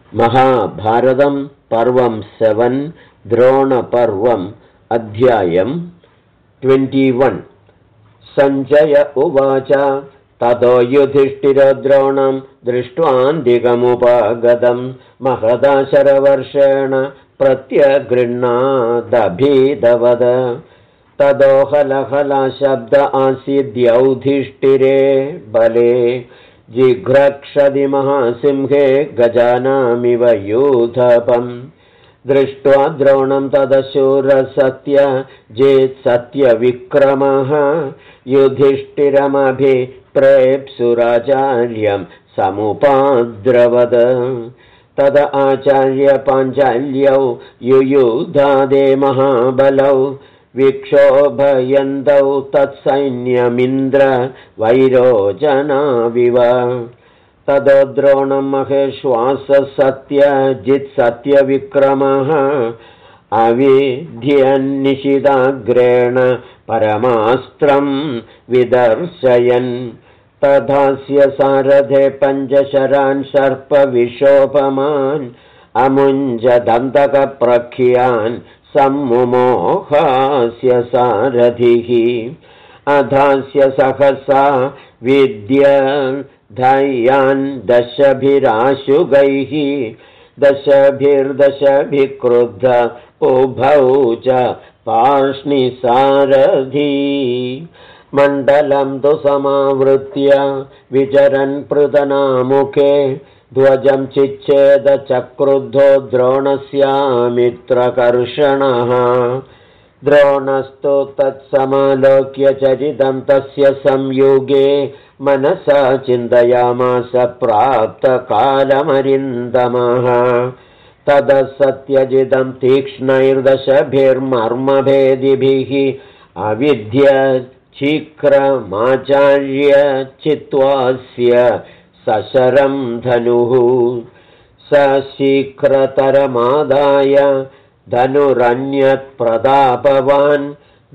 महाभारतं पर्वं 7 द्रोणपर्वम् अध्यायं 21। सञ्जय उवाच ततो युधिष्ठिरो द्रोणं दृष्ट्वान्तिकमुपगतं महदाशरवर्षेण प्रत्यगृह्णादभिधवद। ततो हलहला शब्द आसीद्यौधिष्ठिरे बले जिघ्रक्षति महासिंहे गजानामिव यूथपम्। दृष्ट्वा द्रोणं तदशूरसत्यजित्सत्यविक्रमः युधिष्ठिरमभिप्रेप्सुराचार्यं समुपाद्रवद। तद आचार्य पाञ्चाल्यौ युयुधादे महाबलौ विक्षोभयन्तौ तत्सैन्यमिन्द्र वैरोचनाविव। ततो द्रोणं महेश्वाससत्यजित्सत्यविक्रमः अविध्यन्निशिताग्रेण परमास्त्रं विदर्शयन्। तथास्य सारथे पञ्चशरान् सर्पविशोपमान् अमुञ्जदन्तकप्रख्यान् सम्मुमोहास्य सारथिः। अधास्य सहसा विद्यधयान् दशभिराशुगैः दशभिर्दशभिक्रुद्ध उभौ च पार्ष्णिसारथी। मण्डलं तु समावृत्य विचरन् पृतनामुखे ध्वजं चिच्छेदचक्रुद्धो द्रोणस्यामित्रकर्षणः। द्रोणस्तु तत्समालोक्य चरितं तस्य संयुगे मनसा चिन्तयामास प्राप्तकालमरिन्दमः। ततः सत्यजितं तीक्ष्णैर्दशभिर्मर्मभेदिभिः अविद्य शीघ्रमाचार्य चित्वास्य सशरं धनुः। सशीघ्रतरमादाय धनुरन्यत्प्रतापवान्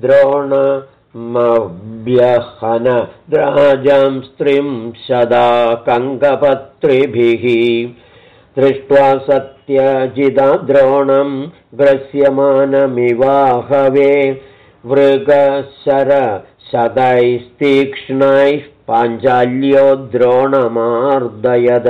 द्रोणमव्यहन राजां स्त्रीं सदा कङ्कपत्रिभिः। दृष्ट्वा सत्यजिदा द्रोणं ग्रस्यमानमिवाहवे मृगशरशतैस्तीक्ष्णैः पाञ्चाल्यो द्रोणमार्दयद।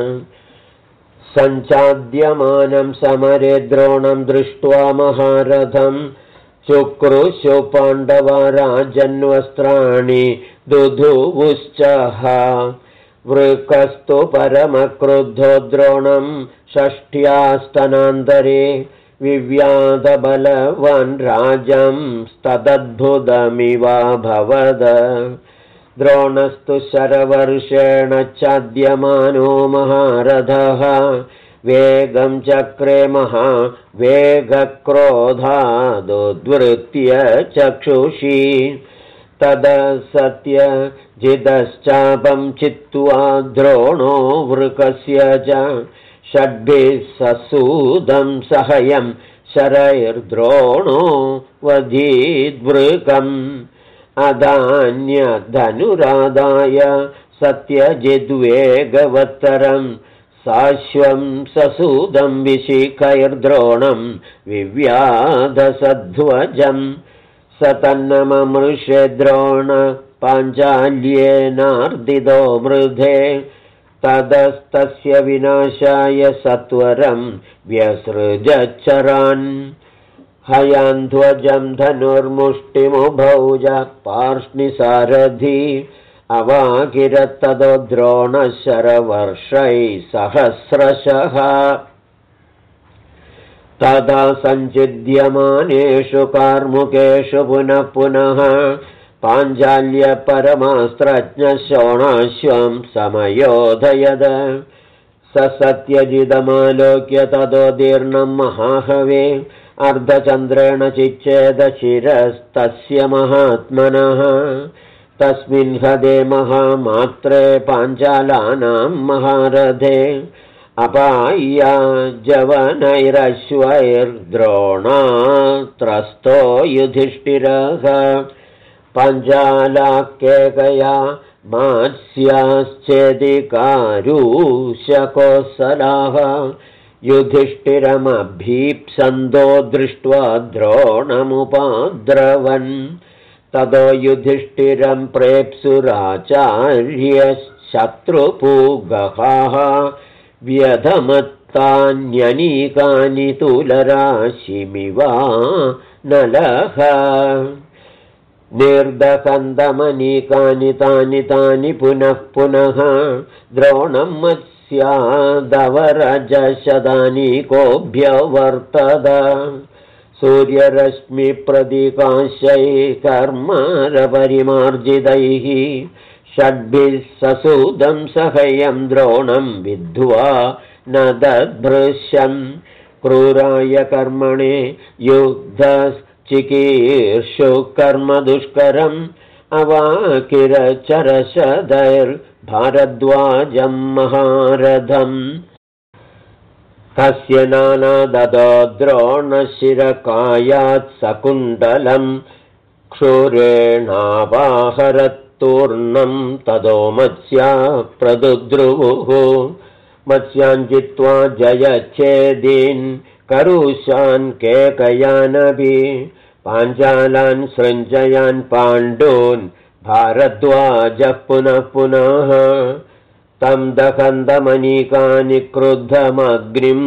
सञ्चाद्यमानं समरे द्रोणं दृष्ट्वा महारथं चुक्रुषु पाण्डवा राजन्वस्त्राणि दुधुवुश्चः। वृकस्तु परमक्रुद्धो द्रोणं षष्ठ्यास्तनान्तरे विव्याधबलवान् राजं तदद्भुतमिवाभवद। द्रोणस्तु शरवर्षेण चाद्यमानो महारथः वेगं चक्रे महावेगक्रोधादुद्वृत्य चक्षुषी। तदा सत्यजिदश्चापं चित्वा द्रोणो वृकस्य च षड्भिः ससूदं सहयं शरैर्द्रोणो वधीद्वृकम्। अधान्यधनुरादाय सत्यजिद्वेगवत्तरं साश्वं ससूदं विशिखैर्द्रोणं विव्याधसध्वजम्। स तन्नममृषे द्रोण पाञ्चाल्येनार्दितो मृधे। ततस्तस्य विनाशाय सत्वरं व्यसृजच्छरान्। हयान्ध्वजं धनुर्मुष्टिमुभौ च पार्ष्णिसारथी अवाकिरत्ततो द्रोणशरवर्षैः सहस्रशः। तदा सञ्चिद्यमानेषु कार्मुकेषु पुनः पुनः पाञ्चाल्य परमास्त्रज्ञशोणाश्वं समयोधयद। स सत्यजिदमालोक्य ततो दीर्णं महाहवे अर्धचन्द्रेण चिच्छेदशिरस्तस्य महात्मनः। तस्मिन् हदे महामात्रे पाञ्चालानां महारथे अपाय्या जवनैरश्वैर्द्रोणात्रस्तो युधिष्ठिरः। पञ्चालाकेकया मात्स्याश्चेदिकारूशकोसलाः युधिष्ठिरमभीप्सन्दो दृष्ट्वा द्रोणमुपाद्रवन् ततो युधिष्ठिरं प्रेप्सुराचार्यशत्रुपूगकाः व्यधमत्तान्यनीकानि तुलराशिमिवा नलः निर्दकन्दमनीकानि तानि तानि पुनः पुनः द्रोणं मत्स्यादवरजशदानीकोऽभ्यवर्तत सूर्यरश्मिप्रदिकाशैकर्मरपरिमार्जितैः षड्भिः ससूदं सह्यं द्रोणं विद्ध्वा न दद्भृश्यम् क्रूराय कर्मणे युद्धश्चिकीर्षु कर्मदुष्करम् अवाकिरचरशदैर्भारद्वाजं महारथम् तस्य नानाददो द्रोणशिरकायात् सकुण्डलं क्षुरेणावाहरत्तूर्णं तदो मत्स्या प्रदुद्रुवुः मत्स्यान् जित्वा जयच्छेदीन् करुषान् केकयानभि पाञ्चालान् सृञ्जयान् पाण्डून् भारद्वाजः पुनः पुनः तं दहन्दमनीकानि क्रुद्धमग्निं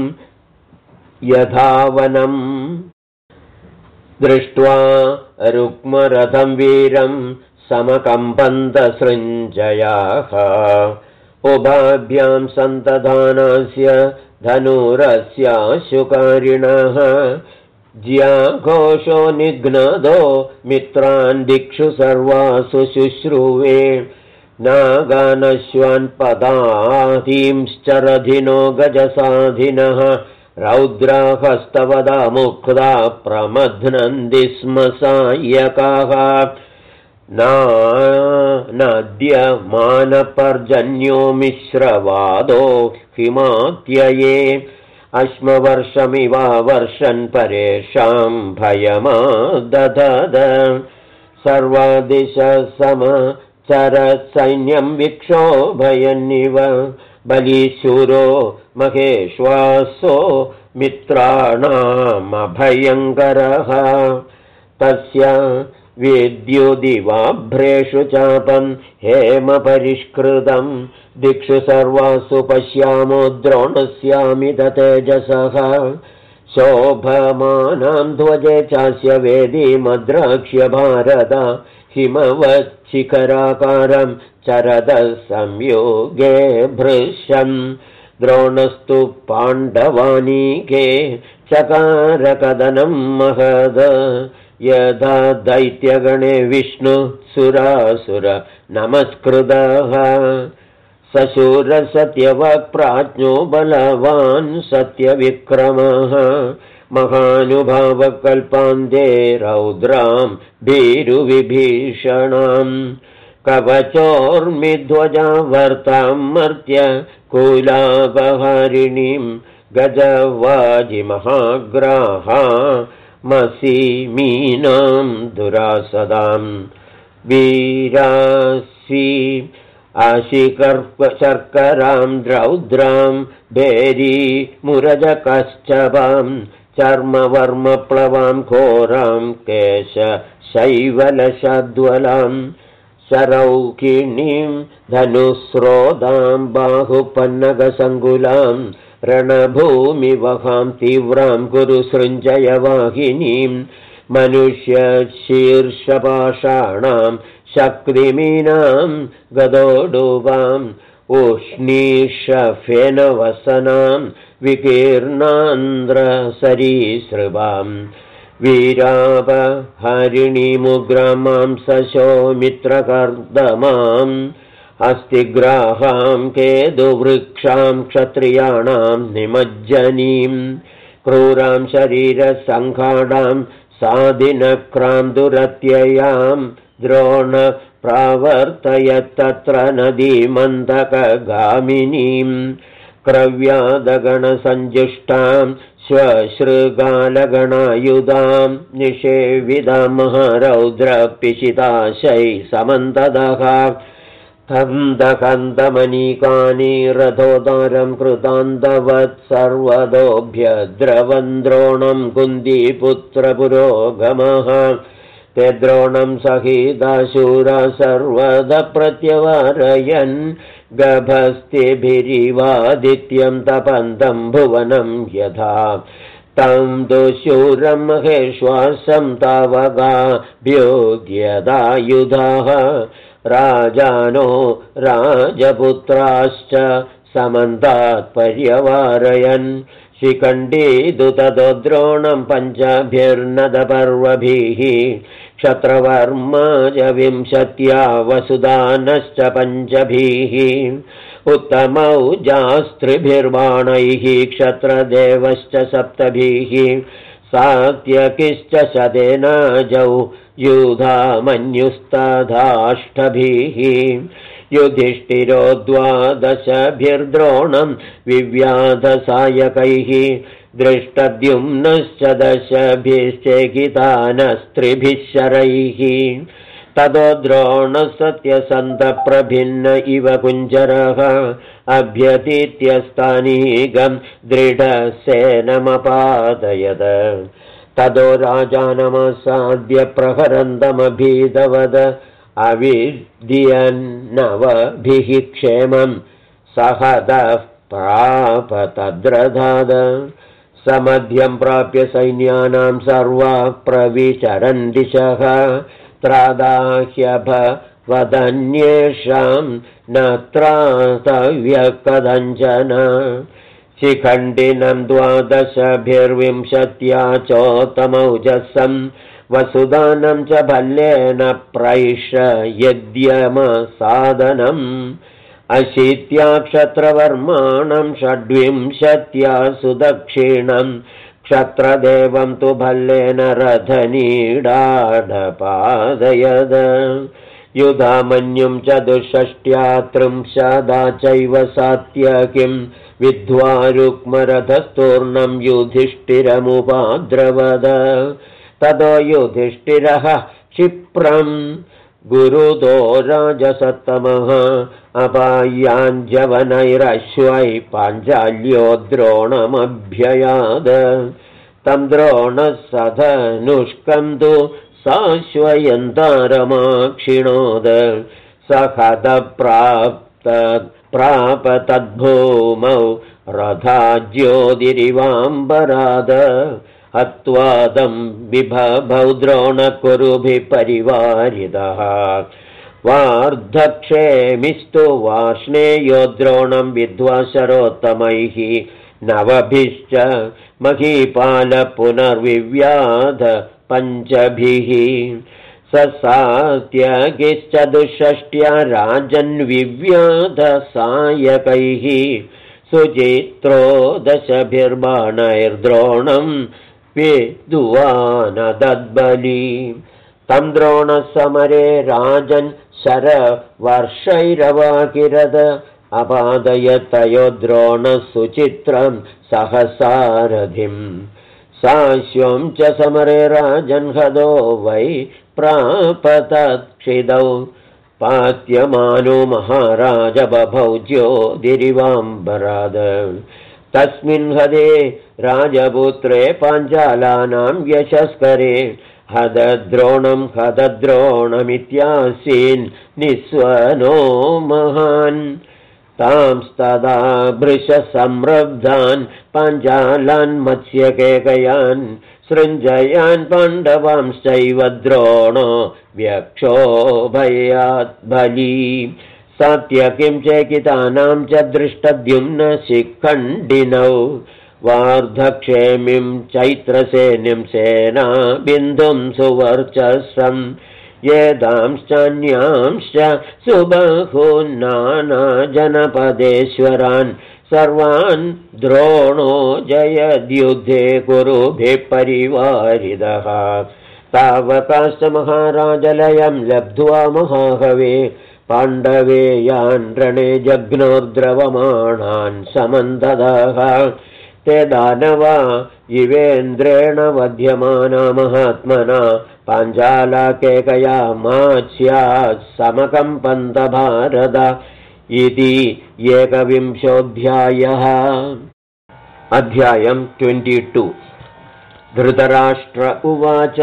यथावनम् दृष्ट्वा रुक्मरथं वीरं समकम्पन्तसृञ्जयाः उभाभ्यां सन्तधानस्य धनुरस्याशुकारिणः ज्याघोषो निघ्नदो मित्रान् दिक्षु सर्वासु शुश्रुवे नागानश्वान्पदातींश्चरधिनो गजसाधिनः रौद्राहस्तवदा मुक्ता प्रमध्नन्ति स्म सायकाः नाद्यमानपर्जन्यो मिश्रवादो हिमात्यये अश्मवर्षमिवा वर्षन् परेषां भयमादधद सर्वादिशः समचरसैन्यं विक्षोभयन्निव बलीशूरो महेश्वासो मित्राणामभयङ्करः तस्य विद्युदिवाभ्रेषु चापं हेमपरिष्कृतं दिक्षु सर्वासु पश्यामो द्रोणस्यामित तेजसः शोभमानां ध्वजे चास्य वेदीमद्राक्ष्य भारत हिमवच्छिखराकारं चरदः संयोगे भृशं द्रोणस्तु पाण्डवानीके चकारकदनं महद यथा दैत्यगणे विष्णुसुरासुर नमस्कृतः सशूरसत्यवक्प्राज्ञो बलवान् सत्यविक्रमः महानुभावकल्पान्ते रौद्रां भीरुविभीषणां कवचोर्मिध्वजावर्तां मर्त्य कुलापहारिणीं गजवाजिमहाग्राहा मसीमीनां दुरासदां वीरासी आशिकर्पशर्करां रौद्रां भेरी मुरजकश्चपां चर्मवर्मप्लवां घोरां केशशैवलशद्वलां शरौकिणीं धनुस्रोदां बाहुपन्नगसङ्कुलां रणभूमिवहां तीव्रां कुरुसृञ्जयवाहिनीं मनुष्यशीर्षपाषाणां शक्तिमीनां गदोडुवाम् उष्णीषफेनवसनां विकीर्णान्द्रसरीसृवां वीरापहरिणीमुग्रामां सशोमित्रकर्दमां हस्तिग्राहां केतुवृक्षां क्षत्रियाणां निमज्जनीं क्रूरां शरीरसङ्घाडां साधिनक्रां दुरत्ययां द्रोण प्रावर्तयत्तत्र नदीमन्दकगामिनीं क्रव्यादगणसञ्जुष्टां श्वशृगालगणायुधां निषेविदां महारौद्रपिशिताशै समन्तदः हन्दमनीकानि रथोदारं कृतान्तवत् सर्वतोऽभ्यद्रवन् द्रोणं कुन्दीपुत्रपुरोगमः ते द्रोणं सहिताशूरा सर्वदा प्रत्यवारयन् गभस्तिभिरिवादित्यं तपन्तं भुवनं यथा तं दुशूरं महेश्वासं तावगाभ्योद्यदायुधाः राजानो राजपुत्राश्च समन्तात् पर्यवारयन् शिखण्डीदुततो द्रोणं पञ्चभिर्नदपर्वभिः क्षत्रवर्मा च 50 वसुदानश्च 5 उत्तमौजास्त्रिभिर्बाणैः क्षत्रदेवश्च 7 सात्यकिश्च शतेनाजौ यूधामन्युस्तथाष्टभिः युधिष्ठिरो 12 विव्याधसायकैः दृष्टद्युम्नश्च 10 शरैः ततो द्रोणः सत्यसन्तप्रभिन्न इव कुञ्जरः अभ्यतीत्यस्तानीगं दृढसेनमपादयत् ततो राजानमसाद्य प्रहरन्तमभीतवद अविद्यन्नवभिः क्षेमं सहदः प्राप तद्रधाद समध्यं प्राप्य सैन्यानां सर्वा प्रविचरन् दिशः त्रादाह्यभवदन्येषां न त्रातव्यः कथञ्चन शिखण्डिनं 12 चोत्तमौजसं वसुदानं च भल्लेन प्रैष यद्यमसादनम् 80 क्षत्रवर्माणं 26 सुदक्षिणं क्षत्रदेवं तु भल्लेन रथनीडाडपादयद युधामन्युं च 63 चैव सात्यकिं विद्ध्वा रुक्मरथस्तूर्णं युधिष्ठिरमुपाद्रवद ततो युधिष्ठिरः क्षिप्रं गुरुतो राजसत्तमः अपायाञ्जवनैरश्वै पाञ्चाल्यो द्रोणमभ्ययाद तं द्रोणः सधनुष्कं तु साश्वयन्तारमाक्षिणोद प्राप तद्भूमौ रथाज्योतिरिवाम्बराद हत्वादं विभभौ द्रोणकुरुभिः परिवारितः वार्धक्षेमिस्तु वार्ष्णेयो द्रोणं विद्ध्वा शरोत्तमैः 9 महीपाल पुनर्विव्याध 5 ससात्यकिश्च 64 राजन्विव्याध सायकैः सुचित्रो 10 विद्वानदद्बली तं द्रोणसमरे राजन् शरवर्षैरवाकिरद अपादयतयो द्रोणः सुचित्रं सहसारथिं साश्वं च समरे राजन् हदो वै प्रापतत्क्षिदौ पात्यमानो महाराज बभौ ज्योतिरिवाम्बराद तस्मिन् हदे राजपुत्रे पाञ्चालानां यशस्करे हदद्रोणमित्यासीन् निस्वनो महान् तांस्तदा भृशसम्रब्धान् पाञ्चालान् मत्स्यकेकयान् सृञ्जयान् पाण्डवांश्चैव द्रोणो व्यक्षोभयात् बली सात्यकिं चेकितानां च दृष्टद्युम्न शिखण्डिनौ वार्धक्षेमिं चैत्रसेनिं सेना बिन्दुं सुवर्चसं येदांश्चान्यांश्च सुबहुनानाजनपदेश्वरान् सर्वान् द्रोणो जयद्युद्धे कुरुभिः परिवारितः तावकाश्च महाराजलयं लब्ध्वा महाहवे पाण्डवेयान् रणे जघ्नोर्द्रवमाणान् समन्ततः ते दानवा इवेन्द्रेण वध्यमाना महात्मना पाञ्चालाकेकया मास्यात् समकम्पन्त भारत इति 21. अध्यायम् 22. धृतराष्ट्र उवाच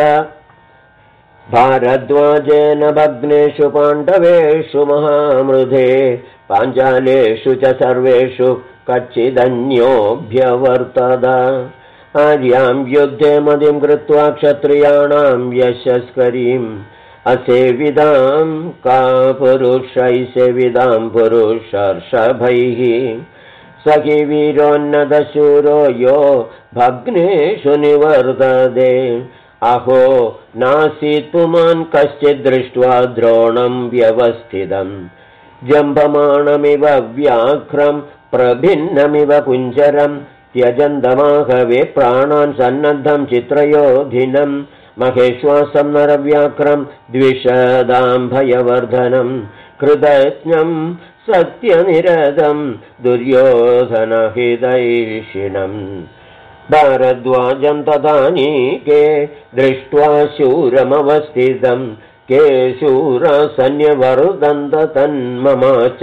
भारद्वाजेन भग्नेषु पाण्डवेषु महामृधे पाञ्चालेषु च सर्वेषु कच्चिदन्योऽभ्यवर्तत आर्यां युद्धे मदिं कृत्वा क्षत्रियाणां यशस्करीम् असेविदां का पुरुषैः सेविदां पुरुषर्षभैः स हि वीरोन्नतशूरो यो भग्नेषु निवर्तते अहो नासीत् पुमान् कश्चित् दृष्ट्वा द्रोणं व्यवस्थितं जम्भमाणमिव व्याघ्रं प्रभिन्नमिव कुञ्जरं त्यजन्तमाहवे प्राणान् सन्नद्धं चित्रयोधिनं महेश्वासं नरव्याघ्रं द्विषदां भयवर्धनं कृतज्ञं सत्यनिरतं दुर्योधनहितैषिणम् भारद्वाजं तदानीके दृष्ट्वा शूरमवस्थितं के शूरसन्यवर्धन्त तन्मम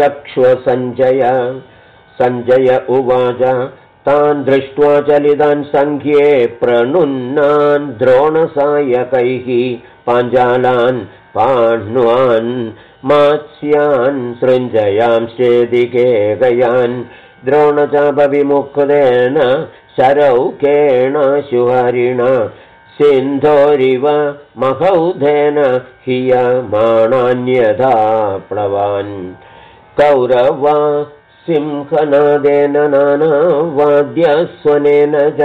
सञ्जय उवाच तान् दृष्ट्वा चलितान् सङ्ख्ये प्रणुन्नान् द्रोणसायकैः पाञ्चालान् पाण्वान् मात्स्यान् सृञ्जयांश्चेदिके गयान् द्रोणचापविमुक्तेन शरौकेण शुहरिणा सिन्धोरिव महौधेन हीयमाणान्यथा प्लवान् कौरवा सिंहनादेन नानावाद्यस्वनेन च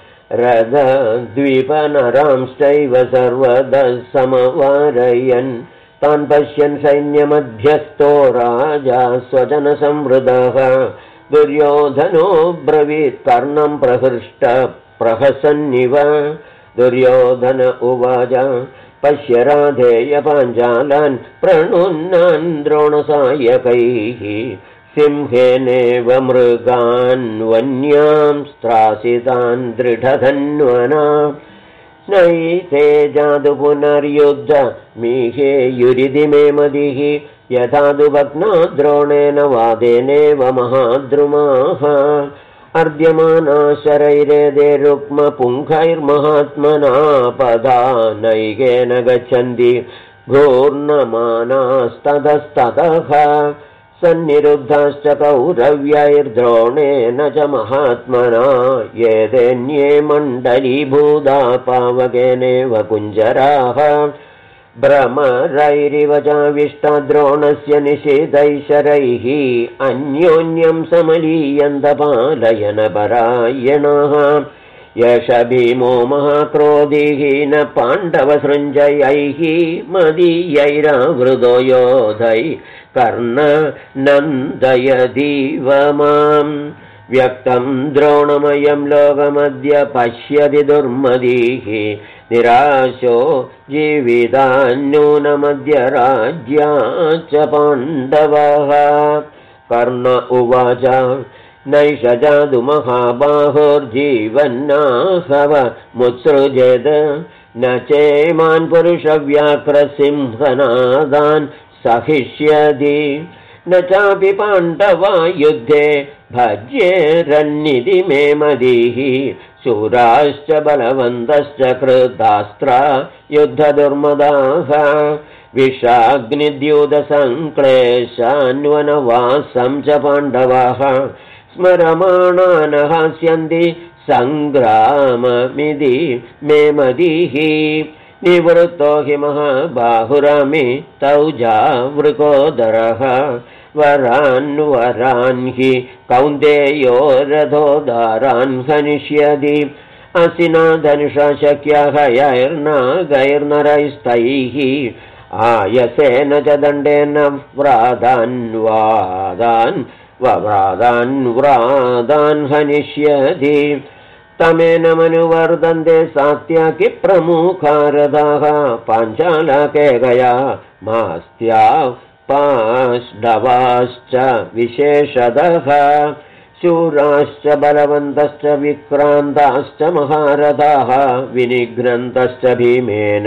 रथद्वीपनरांश्चैव सर्वदा समवारयन् तान् पश्यन् सैन्यमध्यस्थो राजा स्वजनसंवृतः दुर्योधनो ब्रवीत् कर्णं प्रहृष्ट प्रहसन्निव दुर्योधन उवाच पश्य राधेय पाञ्चालान् प्रणुन्नान् द्रोणसायकैः सिंहेनेव मृगान् वन्यां स्त्रासितान् दृढधन्वना नैते जातु पुनर्युद्ध मीहे युरिधि मे मदिः यथा तु भग्ना द्रोणेन वादेनेव महाद्रुमाः अर्ध्यमाना शरैरेदे रुक्मपुङ्खैर्महात्मना पदा नैकेन गच्छन्ति घूर्णमानास्ततस्ततः सन्निरुद्धाश्च कौरव्यैर्द्रोणेन च महात्मना येदेन्ये मण्डलीभूता पावकेनेव कुञ्जराः भ्रमरैरिव चाविष्टा द्रोणस्य निषेधैशरैः अन्योन्यं समलीयन्त पालयनपरायणाः यश भीमो महाक्रोधिः न पाण्डवसृञ्जयैः मदीयैरावृतो योधै कर्णनन्दयदीव माम् व्यक्तं द्रोणमयं लोकमद्य पश्यति दुर्मदीः निराशो जीवितान्नूनमद्य राज्याच्च पाण्डवः कर्ण उवाच नैष जातु महाबाहुर्जीवन्नाहव मुत्सृजेत् न चेमान् पुरुषव्याघ्रसिंहनादान् सहिष्यति न चापि पाण्डवा युद्धे भज्येरन्निधि मे मदीः शूराश्च बलवन्तश्च कृतास्त्रा युद्धदुर्मदाः विषाग्निद्यूतसङ्क्लेशान्वनवासं च पाण्डवाः स्मरमाणान् हास्यन्ति सङ्ग्राममिति मे मदीः निवृत्तो हि महाबाहुरामि तौजावृकोदरः वरान् हि कौन्तेयो रथोदारान् हनिष्यति असिना धनुषा शक्या हयैर्नागैर्नरैस्तैः आयसेन च दण्डेन व्रादान् हनिष्यति तमेन मनुवर्धन्ते सात्याकि प्रमुखारदाः पाञ्चालकेकया मास्त्या पाष्डवाश्च विशेषतः शूराश्च बलवन्तश्च विक्रान्ताश्च महारथाः विनिघ्नन्तश्च भीमेन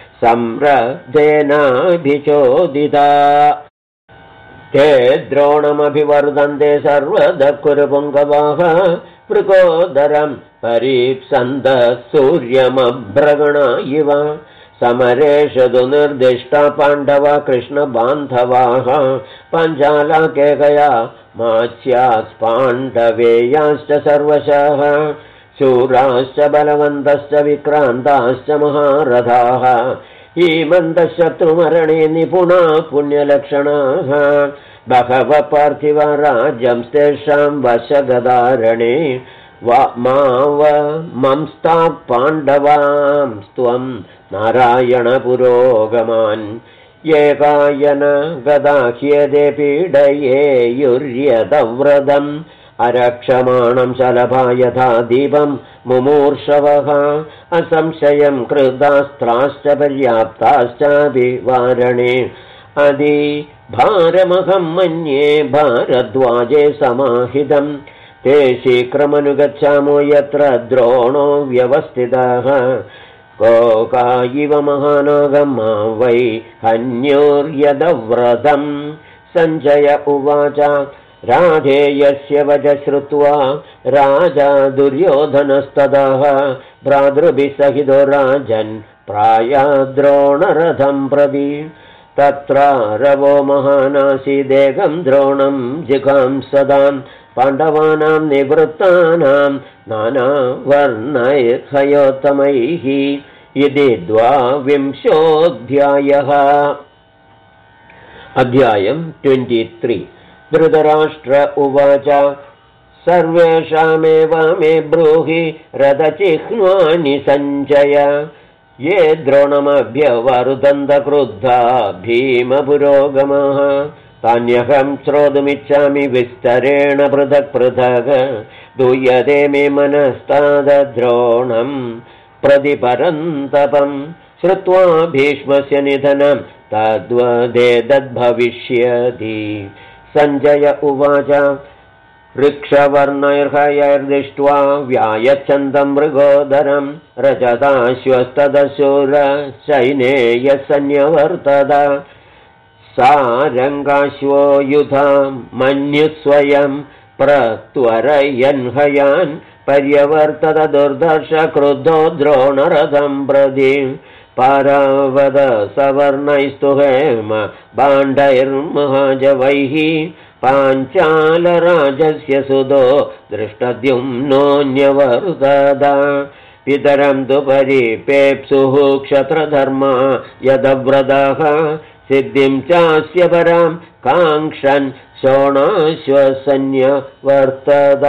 सम्रद्धेनाभिचोदिता ते द्रोणमभिवर्धन्ते सर्वदा कुरुपुङ्गवाः वृकोदरं परीप्सन्तः सूर्यमभ्रगणा इव समरेषु निर्दिष्टा पाण्डवा कृष्णबान्धवाः पाञ्चालकेकया मात्स्यात् पाण्डवेयाश्च सर्वशः शूराश्च बलवन्तश्च विक्रान्ताश्च महारथाः हीमन्तशत्रुमरणे निपुणा पुण्यलक्षणाः बहवः पार्थिवराज्यंस्तेषां वशगदारणे मंस्ताः पाण्डवांस्त्वं नारायणपुरोगमान् एकायन गदाह्यदे पीडयेयुर्यदव्रतम् अरक्षमाणं शलभा यथा दीपं मुमूर्षवः असंशयं कृतास्त्राश्च पर्याप्ताश्चाभिवारणे अधि भारमहं मन्ये भारद्वाजे समाहितं ते शीघ्रमनुगच्छामो यत्र द्रोणो व्यवस्थितः कोका इव महानागं वै हन्योर्यदव्रतं सञ्जय उवाच राधेयस्य वच श्रुत्वा राजा दुर्योधनस्ततः भ्रातृभिः सहितो राजन् प्रायाद्रोणरथं प्रति तत्र रवो महानासीदेकं द्रोणं जिघांसदान् पाण्डवानां निवृत्तानां नानावर्णैर्हयोत्तमैः इति 12 अध्यायं 23 धृतराष्ट्र उवाच सर्वेषामेव मे ब्रूहि रथचिह्नानि सञ्चय ये द्रोणमभ्यवर्धन्तक्रुद्धा भीमपुरोगमः तान्यहं श्रोतुमिच्छामि विस्तरेण पृथक् पृथक् दूयते मे मनस्ताद्रोणं प्रतिपरन्तपं श्रुत्वा भीष्मस्य निधनं तद्वदेतद्भविष्यति सञ्जय उवाच वृक्षवर्णैर्हयैर्दृष्ट्वा व्यायच्छन्दं मृगोदरं रजताश्वस्तदशूरसैनेयः सन्न्यवर्तत सारङ्गाश्वो युधां मन्युस्वयं प्रत्वरयन्हयान् पर्यवर्तत दुर्धर्ष क्रुद्धो द्रोणरथं प्रति पारावद सवर्णैस्तु हेम बाण्डैर्महाजवैः पाञ्चालराजस्य सुतो दृष्टद्युम्नोऽन्यवर्तत पितरं तु परिपेप्सुः क्षत्रधर्मा यदव्रतः सिद्धिं चास्य परां काङ्क्षन् शोणाश्वसन्यवर्तत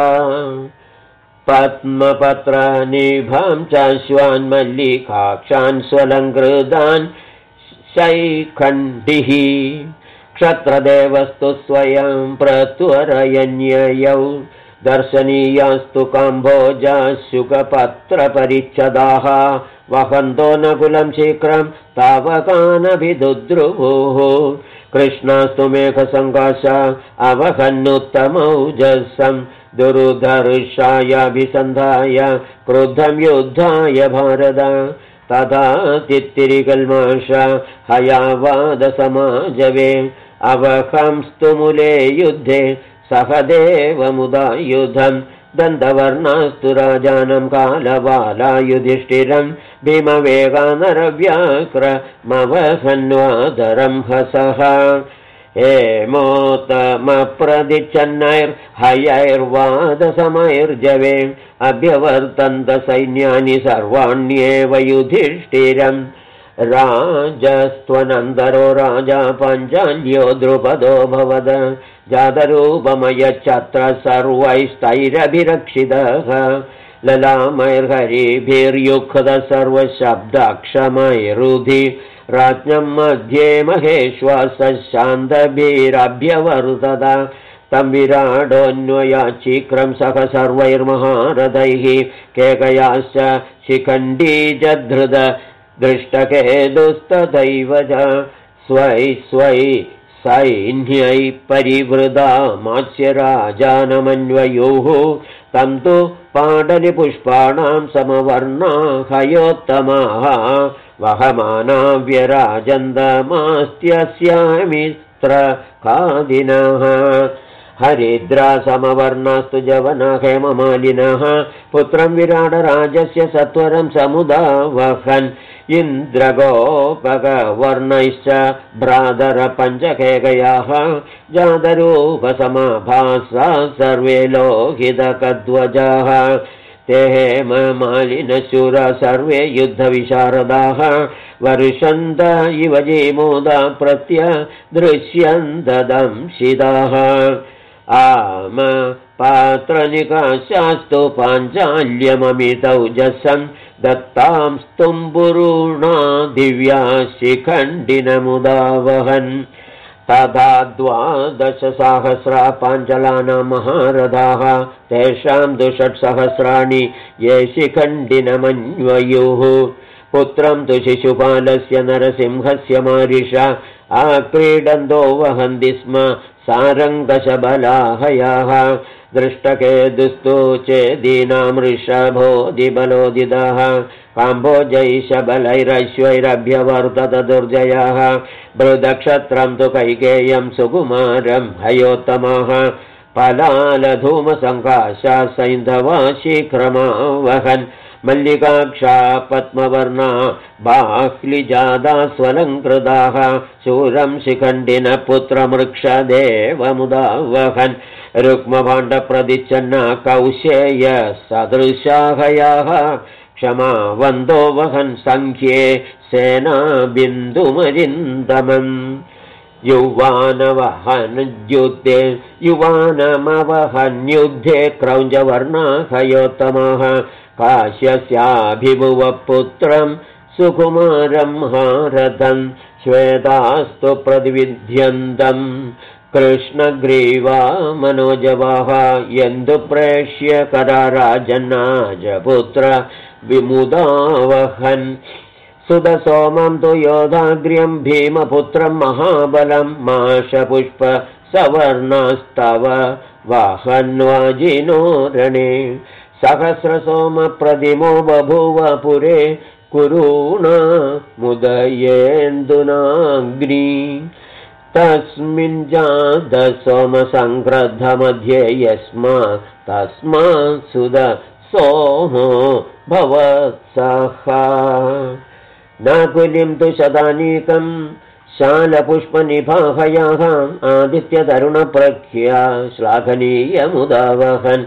पद्मपत्रनिभां चाश्वान् मल्लिकाक्षान् स्वलङ्कृतान् शैखण्डिः क्षत्रदेवस्तु स्वयं प्रत्वरयन्ययौ दर्शनीयास्तु काम्भोजाः शुकपत्रपरिच्छदाः वहन्तो नकुलं शीघ्रं तावकानभिदुद्रुवुः कृष्णास्तु मेघसङ्काशा अवहन्नुत्तमौजसं दुरुधर्षायाभिसन्धाय क्रुद्धं युद्धाय भारत तथा तित्तिरिकल्माष हयावादसमाजवे अवहंस्तु मूले युद्धे सहदेवमुदायुधं दन्तवर्णास्तु राजानं कालबालायुधिष्ठिरं भीमवेगानरव्याक्रमवहन्वादरं हसः हेमोतमप्रदिच्छन्नैर्हयैर्वादसमैर्जवे अभ्यवर्तन्त सैन्यानि सर्वाण्येव युधिष्ठिरम् राजस्त्वनन्दरो राजा पञ्चाल्यो द्रुपदो भवद जातरूपमयच्छत्र सर्वैस्तैरभिरक्षितः ललामैर्हरिभिर्युक्तः सर्वशब्दाक्षमैरुधि राज्ञं मध्ये महेश्वासः शान्तभिरभ्यवर्तत तं विराडोऽन्वयाचीक्रं सह सर्वैर्महारथैः केकयाश्च शिखण्डीजधृत दृष्टकेतुस्तथैव च स्वै सैन्यै परिवृता मात्स्यराजानमन्वयोः तं तु पाटलिपुष्पाणां समवर्णा हयोत्तमाः वहमाना व्यराजन्तमास्त्यस्यामित्रकादिनः हरिद्रा समवर्णास्तु जवना हेममालिनः पुत्रं विराटराजस्य सत्वरं समुदावहन् इन्द्रगोपकवर्णैश्च भ्रातरपञ्चकेकयाः जातरूपसमाभासा सर्वे लोहितकध्वजाः ते हेममालिनशूर सर्वे युद्धविशारदाः वर्षन्त इव जीमूदा प्रत्यदृश्यन्तदंशिताः आम पात्रनिकाशास्तु पाञ्चाल्यममितौजसं दत्तां स्तुम्बुरूणा दिव्या शिखण्डिनमुदावहन् तथा 12,000 पाञ्चलानां महारथाः तेषां 2,600 ये शिखण्डिनमन्वयुः पुत्रं तु शिशुपालस्य नरसिंहस्य मारिषा आक्रीडन्तो वहन्ति स्म सारङ्गशबलाहयाः दृष्टकेतुस्तु चेदीनां वृषभोदिबलोदितः काम्भोजैशबलैरश्वैरभ्यवर्तत दुर्जयाः बृहदक्षत्रं तु कैकेयं सुकुमारं हयोत्तमः पलालधूमसङ्काशा सैन्धवा शीघ्रमावहन् मल्लिकाक्षा पद्मवर्णा बाह्लिजादा स्वलङ्कृताः शूरं शिखण्डिनपुत्रमृक्षदेवमुदावहन् रुक्मभाण्डप्रदिच्छन्ना कौशेय सदृशाहयाः क्षमावन्तो वहन् सङ्ख्ये सेनाबिन्दुमरिन्दमम् युवानमवहन्युद्धे क्रौञ्जवर्णाहयोत्तमः काश्यस्याभिभुवपुत्रं सुकुमारं महारथं श्वेतास्तु प्रतिविध्यन्तं कृष्णग्रीवा मनोजवाः यन्तु प्रेष्य कराराजन्नाजपुत्र विमुदावहन् सुदसोमं तु योधाग्र्यं भीमपुत्रं महाबलं माशपुष्प सवर्णस्तव वाहन्वाजिनो रणे सहस्रसोमप्रतिमो बभूव पुरे कुरूणा मुदयेन्दुनाग्नि तस्मिन् जातसोमसङ्क्रद्धमध्ये यस्मात् तस्मात् सुद सोमो भवत्सः नाकुलिं तु शतानीकं शालपुष्पनिभाहयाः आदित्यतरुणप्रख्या श्लाघनीयमुदावहन्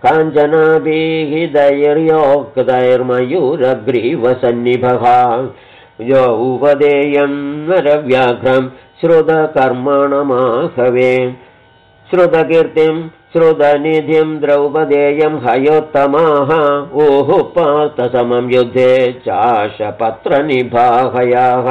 काञ्चनाभिहितैर्योक्तैर्मयूरग्रीवसन्निभः यौवदेयं नरव्याघ्रं श्रुतकर्मणमाहवे श्रुतकीर्तिं श्रुतनिधिं द्रौपदेयं हयोत्तमाः ऊः पार्थसमं युद्धे चाशपत्रनिभाहयाः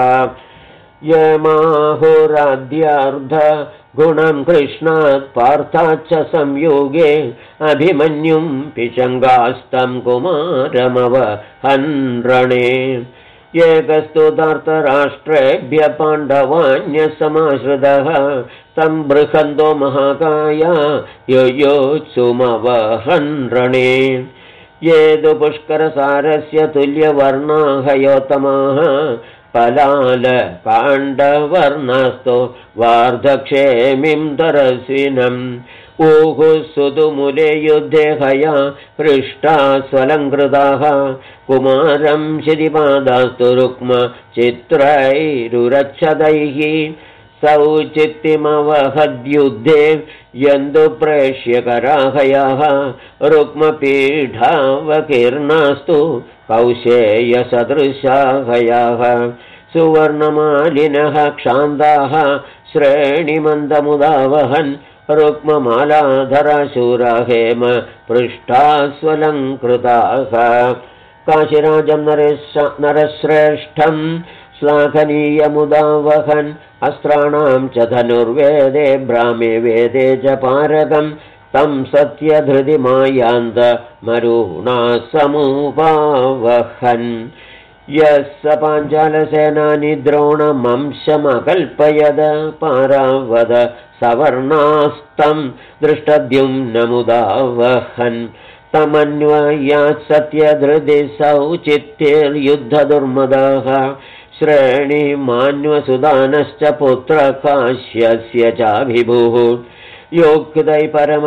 यमाहुराद्यार्धगुणं कृष्णात् पार्थाच्च संयोगे अभिमन्युं पिशङ्गास्तं कुमारमवहन् रणे एकस्तु धार्तराष्ट्रेभ्य पाण्डवान्यसमाश्रितः तं बृहन्तो महाकाया योत्सुमवहन् रणे ये तु पुष्करसारस्य तुल्यवर्णाहयोत्तमाः पलाल पाण्डवर्णस्तु वार्धक्षेमिं तरसिनम् ऊहुः सुतुमुले युद्धे हया पृष्ठा स्वलङ्कृताः कुमारं शितिपादास्तु रुक्म चित्रैरुरच्छदैः सौचित्तिमवहद्युद्धे यन्तु प्रेष्यकराहयाः रुक्मपीठावकीर्णास्तु कौशेयसदृशाहयाः सुवर्णमालिनः क्षान्ताः श्रेणिमन्दमुदावहन् रुक्ममालाधरशूरा हेम पृष्ठास्वलङ्कृताः काशिराजं नरश्रेष्ठं श्लाघनीयमुदावहन् अस्त्राणां च धनुर्वेदे ब्राह्मे वेदे च पारगं तं सत्यधृतिमायान्त मरुणा समुपावहन् यः स पाञ्चालसेनानि द्रोणमंशमकल्पयद पारावद सवर्णास्तं दृष्टद्युम्नमुदावहन् तमन्वयात् सत्यधृदिसौचित्यैर्युद्धदुर्मदः श्रेणीमान्वसुदानश्च पुत्रकाश्यस्य चाभिभुः योक्तै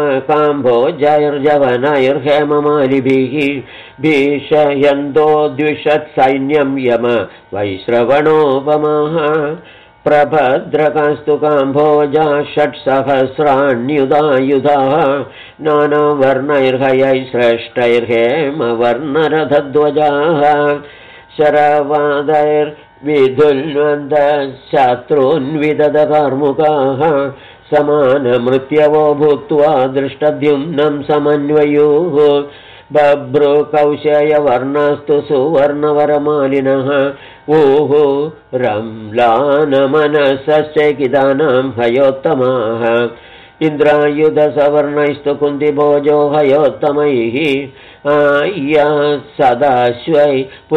परमकाम्भोजैर्जवनैर्हेममालिभिः भीषयन्तो द्विषत्सैन्यं यम वैश्रवणोपमः प्रभद्रकास्तु काम्भोजा 6,000 नानावर्णैर्हयैः श्रेष्ठैर्हेमवर्णरथध्वजाः शरवादैर्विधुल्वन्दशत्रून्विदधकार्मुकाः समानमृत्यवो भूत्वा दृष्टद्युम्नं समन्वयुः बभ्रुकौशयवर्णास्तु सुवर्णवरमालिनः ऊः रम्लानमनसश्चैकितानां हयोत्तमाः इन्द्रायुधसवर्णैस्तु कुन्तिभोजो हयोत्तमैः आय्या सदाश्वै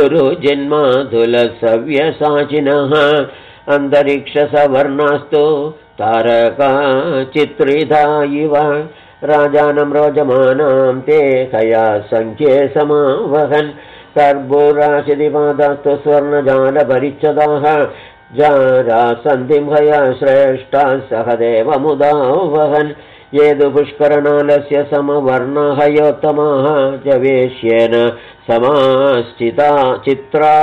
पुरुजिन्मातुलसव्यसाचिनः अन्तरिक्षसवर्णास्तु तारका चित्रिधा इव राजानं रोजमानां ते हया सङ्ख्ये समावहन् कर्पूराशिदिपादास्तु स्वर्णजालपरिच्छदाः जारासन्धिं हया श्रेष्ठाः सह देवमुदावहन् येदु पुष्करणालस्य समवर्णहयोत्तमाः जवेश्येन समाश्चिता चित्रा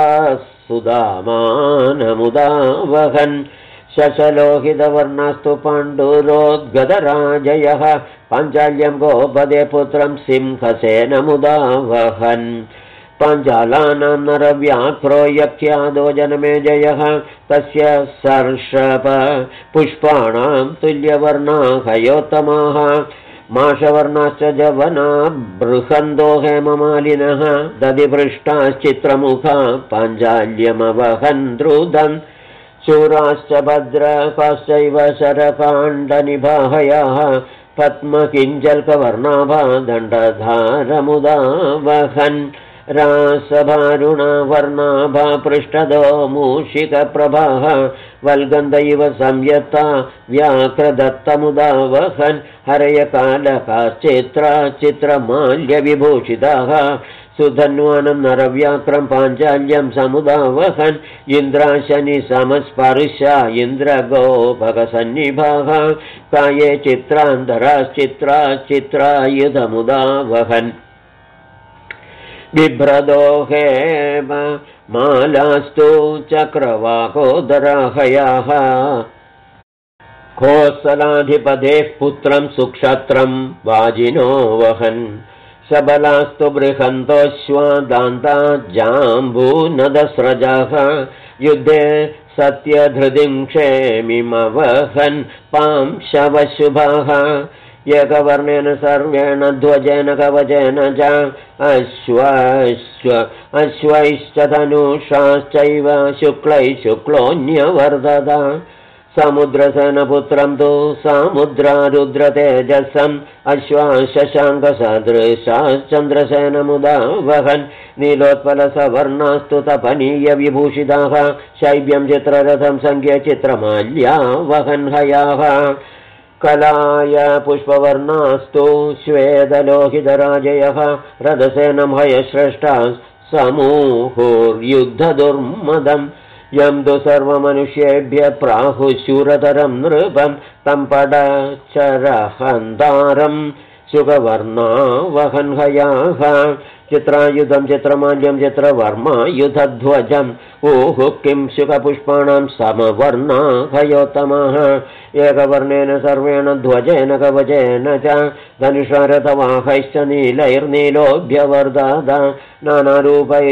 सुदामानमुदावहन् शशलोहितवर्णस्तु पाण्डुरोद्गतराजयः पाञ्चाल्यं गोपदे पुत्रं सिंहसेनमुदावहन् पाञ्चालानां नरव्याघ्रो यख्यादो जनमेजयः तस्य सर्षप पुष्पाणां तुल्यवर्णाः हयोत्तमाः माषवर्णाश्च जवना बृहन्दो हेममालिनः दधिपृष्टाश्चित्रमुखा पाञ्चाल्यमवहन् द्रुदन् शूराश्च भद्रकाश्चैव शरकाण्डनिभाहयाः पद्मकिञ्जल्कवर्णाभा दण्डधारमुदावहन् रासभारुणवर्णाभा पृष्ठदो मूषिकप्रभाः वल्गन्ध इव संयत्ता व्याघ्रदत्तमुदावहन् हरयकालकाश्चित्रा चित्रमाल्यविभूषिताः सुधन्वानं नरव्याघ्रं पाञ्चाल्यं समुदावहन् इन्द्राशनि समस्पर्श इन्द्रगोपकसन्निभाः काये चित्रान्तराश्चित्रा चित्रायुधमुदावहन् बिभ्रदो हेम मालास्तु चक्रवाकोदराहयाः कोसलाधिपतेः पुत्रं सुक्षत्रं वाजिनो वहन् सबलास्तु बृहन्तोऽश्वादान्ता जाम्बूनदस्रजाः युद्धे सत्यधृतिं क्षेमिमवहन् पांशवशुभाः एकवर्णेन सर्वेण ध्वजेन कवचेन च अश्वैश्च धनुषाश्चैव शुक्लैः शुक्लोऽन्यवर्धत समुद्रसेनपुत्रं तु सामुद्रारुद्रतेजसम् अश्वाशशाङ्कसदृशाश्चन्द्रसेनमुदावहन् नीलोत्पलसवर्णास्तु तपनीयविभूषिताः शैब्यं चित्ररथं सङ्ख्ये चित्रमाल्यावहन् हयाः कलाय पुष्पवर्णास्तु श्वेतलोहितराजयः रथसेनं हयश्रेष्ठाः समूहुर्युद्धदुर्मदम् यं तु सर्वमनुष्येभ्यः प्राहुशूरतरं नृपं तं पडचरहन्तारं सुखवर्णावहन् हयाः चित्रायुधं चित्रमाल्यं चित्रवर्मायुधध्वजम् ऊः किं सुखपुष्पाणां समवर्णा हयोत्तमाः एकवर्णेन सर्वेण ध्वजेन कवचेन च धनुषारथवाहैश्च नीलैर्नीलोऽभ्यवर्धत नानारूपैः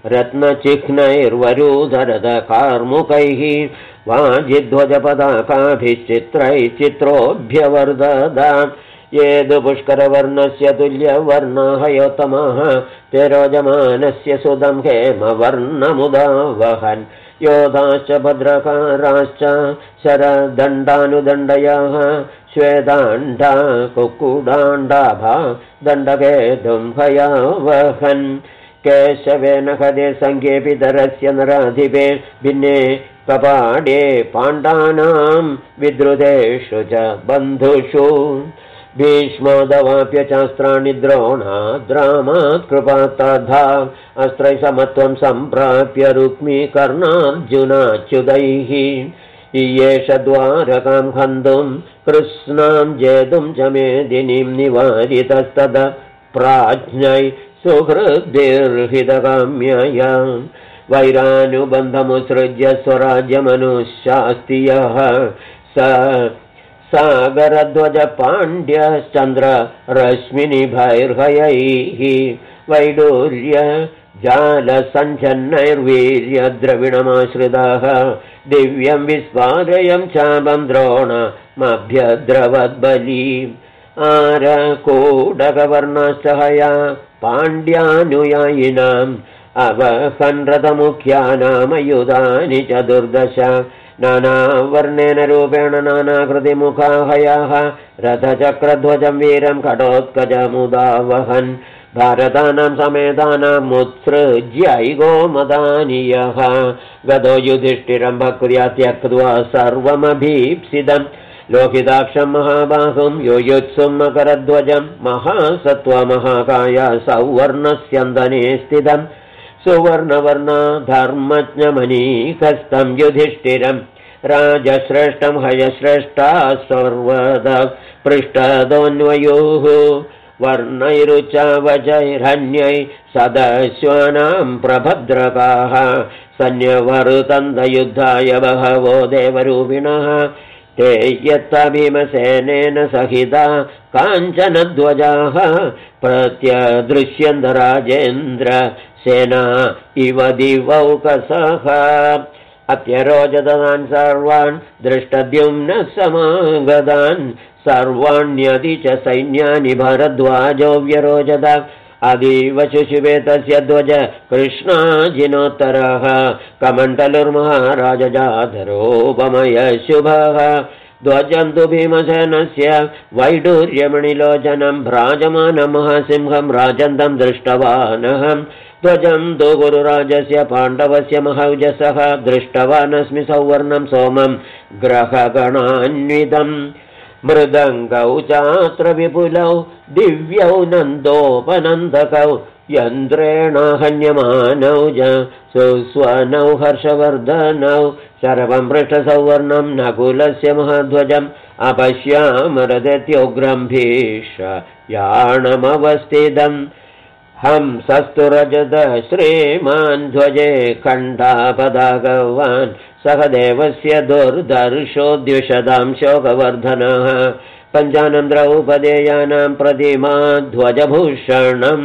रत्नचिह्नैर्वरूधरथकार्मुकैः वाजिध्वजपताकाभिश्चित्रैः चित्रोऽभ्यवर्धत येदु पुष्करवर्णस्य तुल्यवर्णा हयोत्तमाः ते रोजमानस्य सुदं हेमवर्णमुदावहन् योधाश्च भद्रकाराश्च शरदण्डानुदण्डयाः श्वेताण्डा कुक्कुडाण्डाभा दण्डकेतुं हयावहन् केशवेन हदे सङ्ख्ये पितरस्य नराधिपे भिन्ने कपाडे पाण्डानां विद्रुतेषु च बन्धुषु भीष्मोदवाप्य चास्त्राणि द्रोणाद्रामात् कृपात् तथा अस्त्रैसमत्वं सम्प्राप्य रुक्मीकर्णार्जुनाच्युतैः इयेष द्वारकां हन्तुं कृष्णां जेतुं च मेदिनीं निवारितस्तद प्राज्ञै सुहृद्भिर्हितकाम्यया वैरानुबन्धमुत्सृज्य स्वराज्यमनुशास्ति यः स सागरध्वज पाण्ड्यश्चन्द्र रश्मिनिभैर्हयैः वैडूर्य जालसञ्जन्नैर्वीर्यद्रविणमाश्रिताः दिव्यं विस्फारयं चापं द्रोणमभ्यद्रवद्बली आरकूडकवर्णाश्च हया पाण्ड्यानुयायिनाम् अवहन्रतमुख्यानामयुधानि चतुर्दश नानावर्णेन रूपेण नानाकृतिमुखा हयाः रथचक्रध्वजं वीरं घटोत्कचमुदावहन् भारतानां समेतानामुत्सृज्यैगोमदानि यः गतो युधिष्ठिरं भक्त्या त्यक्त्वा सर्वमभीप्सितं लोहिताक्षं महाबाहुं युयुत्सुं मकरध्वजं महासत्त्वमहाकाय सौवर्णस्यन्दने स्थितं सुवर्णवर्णा धर्मज्ञमनीकस्तं युधिष्ठिरं राजश्रेष्ठं हयश्रेष्ठा सर्वदा पृष्ठदोन्वयोः वर्णैरुच्चावचैरन्यै सदश्वानां प्रभद्रकाः सन्यवर्तन्तयुद्धाय बहवो देवरूपिणः ते यत्ता भीमसेनेन सहिता काञ्चनध्वजाः प्रत्यदृश्यन्त राजेन्द्र सेना इव दिवौकसः अत्यरोचतान् सर्वान् दृष्टद्युम्नः समागतान् सर्वाण्यदि च सैन्यानि भरद्वाजो व्यरोचत अतीव शुशुभे तस्य ध्वज कृष्णाजिनोत्तरः कमण्डलुर्महाराजजातरोपमयशुभः ध्वजं तु भीमसेनस्य वैडूर्यमणिलोचनं भ्राजमानं महासिंहं राजन्तं दृष्टवानहं ध्वजं तु गुरुराजस्य पाण्डवस्य महौजसः दृष्टवानस्मि सौवर्णं सोमं ग्रहगणान्वितम् मृदङ्गौ चात्र विपुलौ दिव्यौ नन्दोपनन्दकौ यन्त्रेण हन्यमानौ च सुस्वनौ हर्षवर्धनौ शरवं पृष्ठसौवर्णं नकुलस्य महाध्वजम् अपश्यामरदत्योग्रं भीषयाणमवस्थितम् हंसस्तु रजत श्रीमान् ध्वजे खण्डापदागवान् सह देवस्य दुर्दर्शो द्विषदां शोकवर्धनः पञ्चानं द्रौपदेयानां प्रतिमा ध्वजभूषणं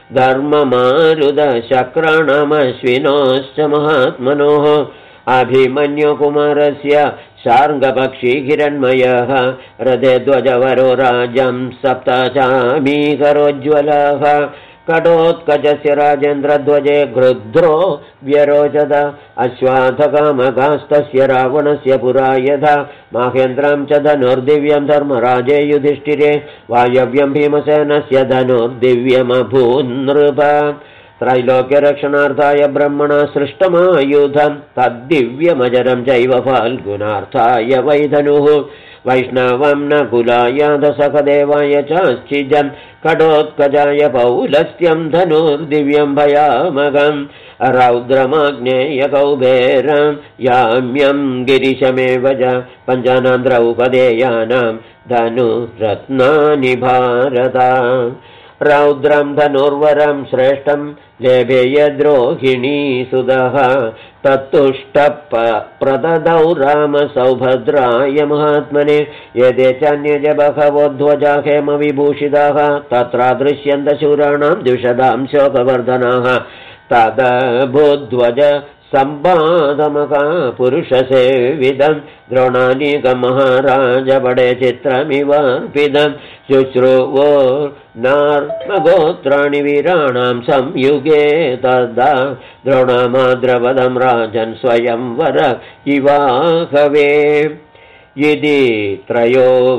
धर्ममारुदशक्राणामश्विनोश्च महात्मनोः अभिमन्युकुमारस्य शार्ङ्गपक्षी हिरण्मयः रथे ध्वजवरो राजं सप्तचामीकरोज्ज्वलः कटोत्कचस्य राजेन्द्रध्वजे गृध्रो व्यरोचत अश्वाथकामकास्तस्य रावणस्य पुरा यथा माहेन्द्रं च धनुर्दिव्यं धर्मराजे युधिष्ठिरे वायव्यं भीमसेनस्य धनुर्दिव्यमभून्नृप त्रैलोक्यरक्षणार्थाय ब्रह्मणा सृष्टमायुधं तद्दिव्यमजरं चैव फाल्गुनार्थाय वै धनुः वैष्णवं नकुलायाधसखदेवाय चाश्चिजं कटोत्कचाय पौलस्त्यं धनुर्दिव्यं भयामगं रौद्रमाग्नेयकौबेरं याम्यं गिरिशमेव च पञ्चानां द्रौपदेयानां धनुरत्नानि भारत रौद्रं धनुर्वरं श्रेष्ठं लेभेय द्रोहिणी सुदः तत्तुष्टप्रददौ रामसौभद्राय महात्मने यदे चान्यज बहवो ध्वजा हेमविभूषिताः तत्र दृश्यन्त शूराणां द्विषदां शोकवर्धनाः तदभूध्वज सम्पादमका पुरुषसेविदं द्रोणानीकमहाराजपडे चित्रमिवार्पितं शुश्रुवो नार्मगोत्राणि वीराणां संयुगे तदा द्रोणमाद्रवदं राजन् स्वयंवर इवाहवे इति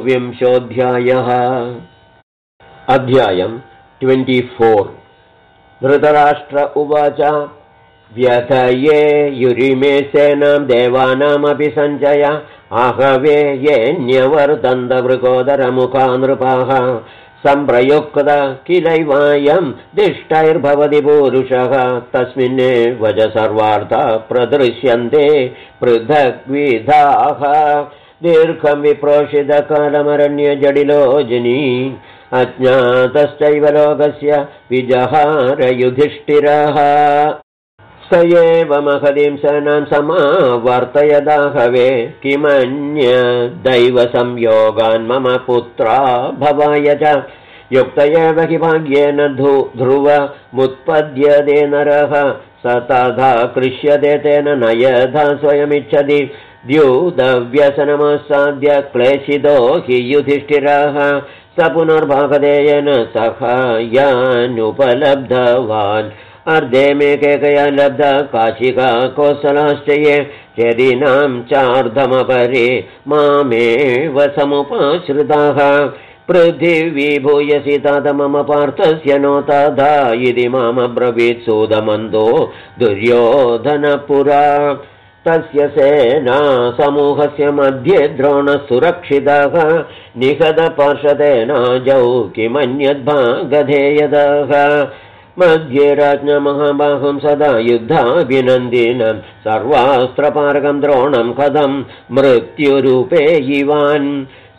23 अध्यायम् 24 धृतराष्ट्र उवाच व्यथये युरिमे सेनां देवानामपि सञ्जय आहवे येऽन्यवर्तन्तवृकोदरमुखा नृपाः सम्प्रयुक्त किलैवायं दिष्टैर्भवति पूरुषः तस्मिन्ने वच सर्वार्था प्रदृश्यन्ते पृथग्विधाः दीर्घं विप्रोषितकालमरण्यजडिलोजनी अज्ञातश्चैव लोकस्य विजहार युधिष्ठिरः स एव महतीं सेनां समावर्तयदाहवे किमन्य दैवसंयोगान् मम पुत्रा भवाय च युक्त एव हि भाग्येन ध्रुवमुत्पद्यते नरः स तथा कृष्यते तेन न यथा स्वयमिच्छति द्यूतव्यसनमासाद्य क्लेशितो हि युधिष्ठिरः स पुनर्भागधेयेन सह यानुपलब्धवान् अर्धे मे केकया लब्धा काशिका कोसलाश्च ये चेदीनां चार्धमपरे मामेव समुपाश्रिताः पृथिवी भूयसि तात मम पार्थस्य नो तथा इति मामब्रवीत् सूदमन्दो दुर्योधनपुरा तस्य सेना समूहस्य मध्ये द्रोणसुरक्षितः निहतपार्षदेनाजौ किमन्यद्भागधेयतः मध्ये राज्ञमहाबाहुं सदा युद्धाभिनन्दिनं सर्वास्त्रपारकं द्रोणं कथं मृत्युरूपे इवान्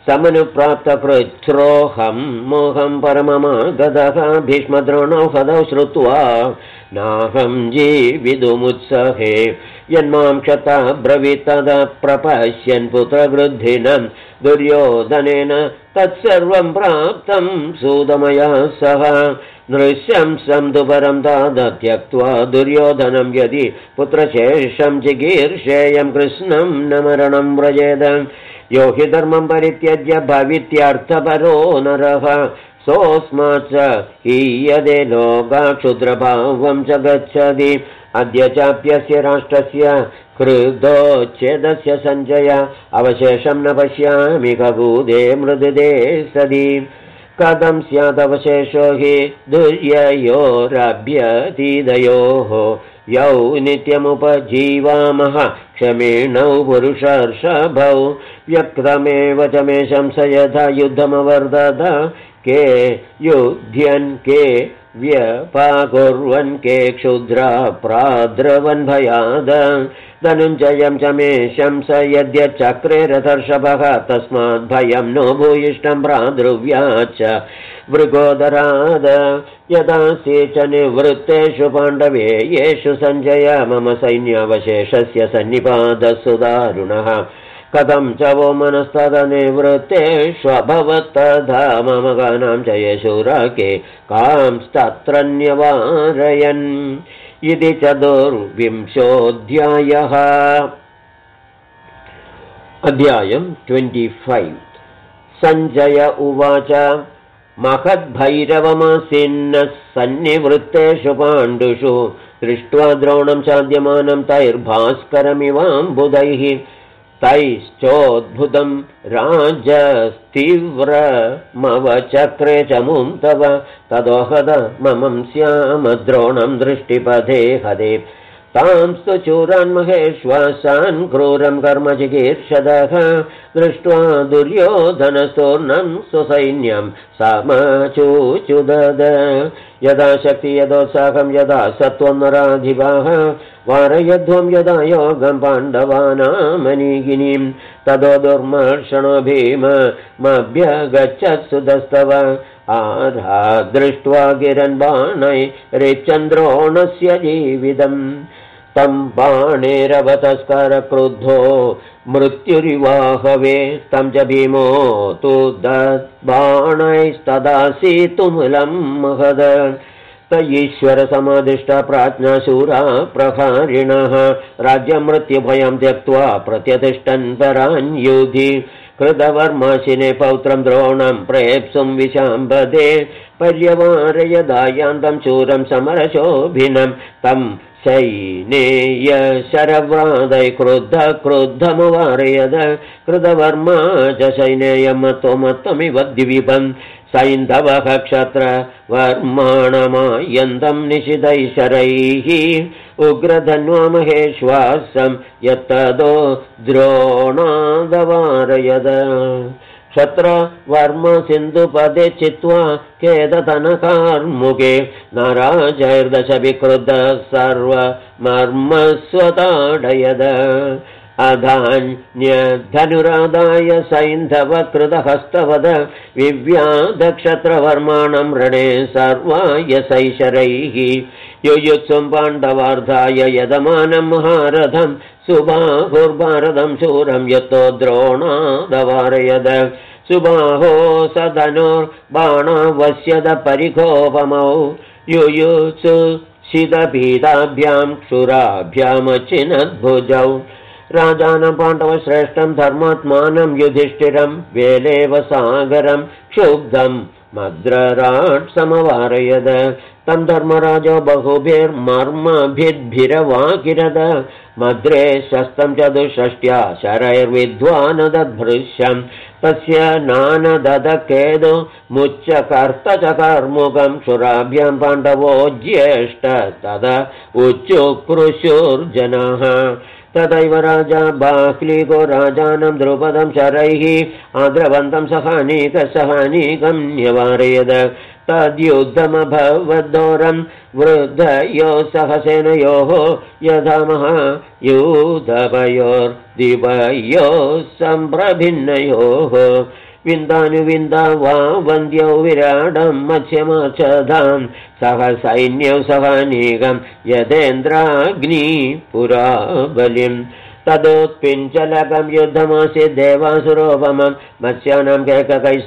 समनुप्राप्तकृच्छ्रोऽहं मोहं परममागतः भीष्मद्रोणौ हदौ श्रुत्वा नाहं जीवितुमुत्सहे यन्मां क्षता ब्रवीत् तदा प्रपश्यन् पुत्रवृद्धिनं दुर्योधनेन तत्सर्वं प्राप्तं सूदमया सह नृशंसं तु परं ताद त्यक्त्वा दुर्योधनं यदि पुत्रशेषं जिगीर्षेयं कृष्णं न मरणं व्रजेद यो हि धर्मं परित्यज्य भवित्यर्थपरो नरः सोऽस्मात् हीयते लोका क्षुद्रभावं च गच्छति अद्य चाप्यस्य राष्ट्रस्य कृतोच्छेदस्य सञ्जय अवशेषं न पश्यामि कभूदे मृदुदे सदि कथं स्यादवशेषो हि दुर्ययोरभ्यतीदयोः यौ नित्यमुपजीवामः क्षमेणौ पुरुषर्षभौ व्यक्तमेव च मे शंसयथा युद्धमवर्धत के युध्यन् के व्यपाकुर्वन् के क्षुद्रा प्राद्रवन् भयाद धनुञ्जयं च मे शंसयद्यचक्रे रथर्षभः तस्माद्भयं नो भूयिष्ठं प्रादुर्व्याच्च मृगोदराद यदासि च निवृत्तेषु पाण्डवे येषु सञ्जय मम सैन्यावशेषस्य सन्निपातसुदारुणः कथं च वो मनस्तदनिवृत्तेष्वभवत्तथा मम गानां च येषुराके कांस्तत्रन्यवारयन् इति चतुर्विंशोऽध्यायः। अध्यायं 25। सञ्जय उवाच महद्भैरवमासीन्नः सन्निवृत्तेषु पाण्डुषु दृष्ट्वा द्रोणं चाद्यमानं तैर्भास्करमिवाम्बुदैः तैश्चोद्भुतं राजस्तीव्रमवचक्रे चमुं तव तदोहद ममं स्याम द्रोणं दृष्टिपथे हदे तांस्तु चूरान् महेश्वासान् क्रूरं कर्म चिकीर्षदः दृष्ट्वा दुर्योधनस्तूर्णं स्वसैन्यं समचूचुदद यदा शक्ति यदोत्साहं यदा सत्त्वं नराधिपाः वारयध्वं यदा योगं पाण्डवानामनीगिनीं तदो दुर्मर्षणो भीममभ्यगच्छत्सुतस्तव आधा दृष्ट्वा गिरन् बाणैरिचन्द्रोणस्य जीवितम् तं बाणेरवतस्कर क्रुद्धो मृत्युरिवाहवे तं च भीमो तु दद्बाणैस्तदासीतुमुलं महद त ईश्वरसमादिष्ट प्राज्ञाशूरा प्रहारिणः राज्यमृत्युभयं त्यक्त्वा प्रत्यतिष्ठन् परान् युधि कृतवर्माशिने पौत्रं द्रोणं प्रेप्सुं विशाम्बदे पर्यवारयदायान्तं शूरं समरशोभिनं तं सैनेय शरव्रादै क्रुद्धमुवारयद कृतवर्मा च सैनेयमत्वमिव द्विपं सैन्धवः क्षत्रवर्माणमायन्तं निशितैः शरैः उग्रधन्वामहेश्वासं यत्तदो द्रोणादवारयद क्षत्रवर्म सिन्धुपदे चित्वा केदतनकार्मुके नाराजैर्दशविक्रुद्धः सर्वमर्मस्वताडयद अधान्यधनुरादाय सैन्धवकृतहस्तवद विव्याधक्षत्रवर्माणं रणे सर्वाय सैशरैः युयुत्सुं पाण्डवार्धाय यदमानं महारथं सुबाहुर्भारतं शूरं यतो द्रोणादवारयद सुबाहो सधनुर्बाणवस्यद परिकोपमौ युयुत्सु शितपीताभ्यां क्षुराभ्यामचिनद्भुजौ राजानं पाण्डवश्रेष्ठं धर्मात्मानं युधिष्ठिरं वेलेव सागरं क्षुब्धं मद्रराट् समवारयद तं धर्मराजो बहुभिर्मर्मभिद्भिरवाकिरद मद्रे शस्तं चतुष्षष्ट्या शरैर्विद्वानदद्भृश्यं तस्य नानददकेदो मुच्चकर्तचकर्मुकं क्षुराभ्यां पाण्डवो ज्येष्ठ तदा उच्चुक्रुशुर्जनः तदैव राजा बाह्लीको राजानं द्रुपदं शरैः आद्रवन्तं सहानीकं न्यवारयद तद्युद्धमभवद्घोरं वृद्धयोः सहसेनयोः यथामः युद्धभयोर्दिवयोः सम्प्रभिन्नयोः विन्दानुविन्दा वा वन्द्यौ विराडं मत्स्यमक्षधां सह सैन्यौ सहानीकं यदेन्द्राग्नि पुरा बलिं तदोत्पिञ्चलकं युद्धमासीत् देवासुरोपमं मत्स्यानां केककैः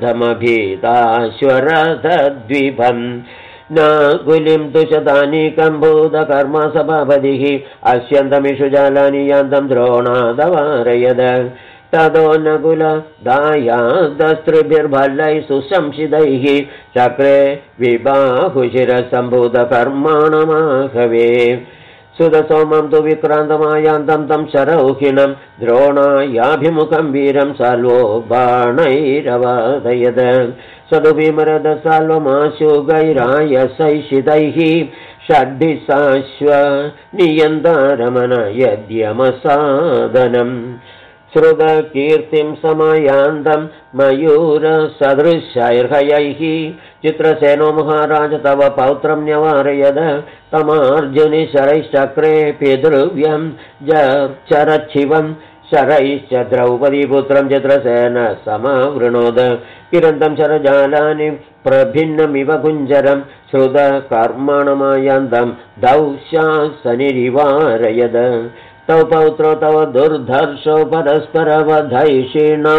सार्धमभीताश्वरथद्वीपं नाकुलिं दुशतानीकं भूतकर्मा सभापतिः अस्यन्तमिषु जालानि यान्तं द्रोणादवारयद तदो नकुलदायादस्त्रिभिर्भल्लैः सुशंसितैः चक्रे विबाहुशिरसम्भूतकर्माणमाहवे सुदसोमं तु विक्रान्तमायान्तं तं शरौहिणं द्रोणायाभिमुखं वीरं साल्वो बाणैरवादयद सदुभिमरद साल्वमाशुगैरायसैषितैः षड्भिसाश्व नियन्तारमन यद्यमसादनम् श्रुतकीर्तिं समायान्तं मयूरसदृशैर्हयैः चित्रसेनो महाराज तव पौत्रं न्यवारयद तमार्जुनि शरैश्चक्रे पितृव्यं चरच्छिवं शरैश्च द्रौपदीपुत्रं चित्रसेन समावृणोद किरन्तं शरजालानि प्रभिन्नमिव कुञ्जरं श्रुतकर्मणमायान्तं दौशासनिरिवारयद तौ पौत्रो तव दुर्धर्षो परस्परवधैषिणौ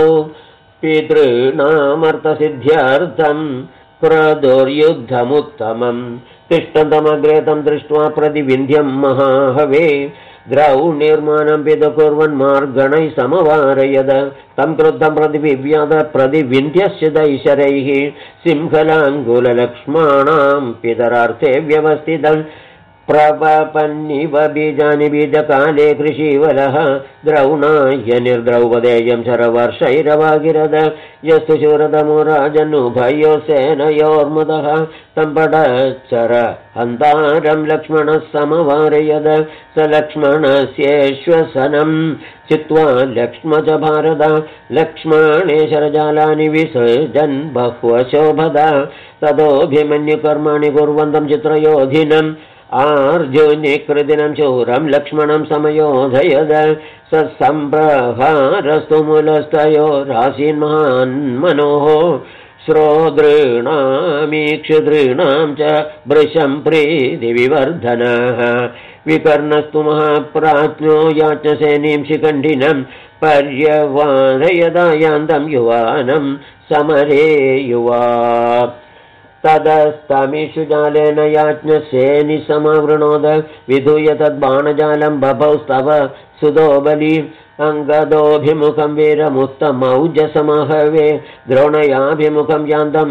पितॄणामर्थसिद्ध्यर्थं क्रदुर्युद्धमुत्तमं तिष्ठन्तमग्रे तं दृष्ट्वा प्रतिविन्ध्यं महाहवे द्रौणिर्माणं पितुकुर्वन् मार्गणैः समवारयद तं क्रुद्धं प्रतिविव्याद प्रतिविन्ध्यस्य दैशरैः सिंहलाङ्गुललक्ष्माणां पितरार्थे व्यवस्थितं प्रपपन्निव बीजानि बीजकाले कृषीवलः द्रौणाय निर्द्रौपदेयं शरवर्षैरवागिरद यस्तु शूरतमो राजनुभयो सेनयोर्मुदः तं पडच्चर हन्तारं लक्ष्मणः समवारयद स लक्ष्मणस्येश्वसनं चित्वा लक्ष्मज भारत लक्ष्मणे शरजालानि विसृजन् बह्वशोभदा ततोऽभिमन्युकर्माणि कुर्वन्तं चित्रयोधिनम् आर्जुनिकृदिनं शूरं लक्ष्मणं समयोधयद स सम्प्रहारस्तु मूलस्तयोरासीन्महान्मनोः श्रोदॄणामीक्षुदॄणां च भृशं प्रीतिविवर्धनः विकर्णस्तु महाप्राज्ञो याज्ञसेनीं शिखण्डिनं पर्यवारयदायान्तं युवानं समरे युवा तदस्तमिषु जालेन याज्ञसेनि समवृणोद विधूय तद्बाणजालं बभौ स्तव सुदो बली अङ्गदोऽभिमुखं वीरमुत्तमौजसमहवे द्रोणयाभिमुखं यान्तं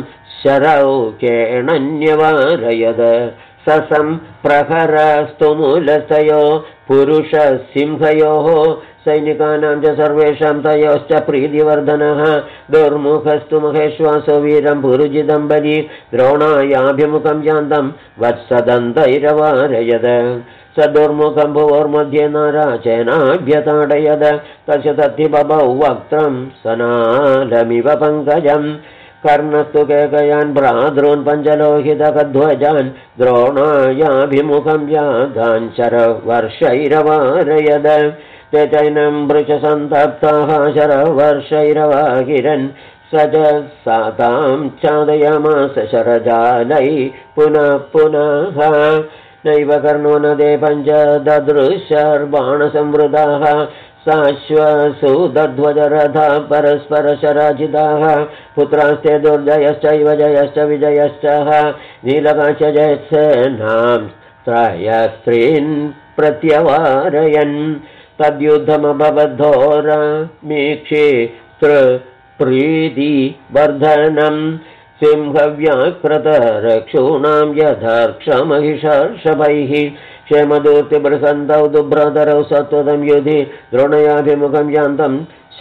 शरौकेणन्यवारयद ससं प्रहरस्तु मूलस्तयो पुरुषसिंहयोः सैनिकानां च सर्वेषां तयोश्च प्रीतिवर्धनः दुर्मुखस्तु महेश्वासो वीरं पुरुजितं बली द्रोणायाभिमुखं यान्तं वत्सदन्तैरवारयद स दुर्मुखं भुवोर्मध्ये नाराचेनाभ्यताडयद तस्य तत्ति बभौ वक्त्रं सनालमिव पङ्कजम् कर्णस्तु केकयान् भ्रातॄन् पञ्चलोहितकध्वजान् द्रोणायाभिमुखं यादान् शरवर्षैरवारयद ते चैनं वृषसन्तप्ताः शरवर्षैरवाकिरन् स च सातां चादयामास शरजालै पुनः पुनः नैव कर्णो नदे पञ्च ददृशर्बाणसंवृताः साश्वसूदध्वजरथा परस्परशराजिताः पुत्रास्ते दुर्जयश्चैव जयश्च विजयश्च नीलकाश्च जयसेनां त्रयस्त्रीन् प्रत्यवारयन् तद्युद्धमभवद्धोरमीक्षितृप्रीतिवर्धनं सिंहव्याकृतरक्षूणां यथार्क्षमहिषर्षभैः क्षेमदूर्तिबृहन्तौ दुभ्रधरौ सत्वदं युधि द्रोणयाभिमुखं यान्तं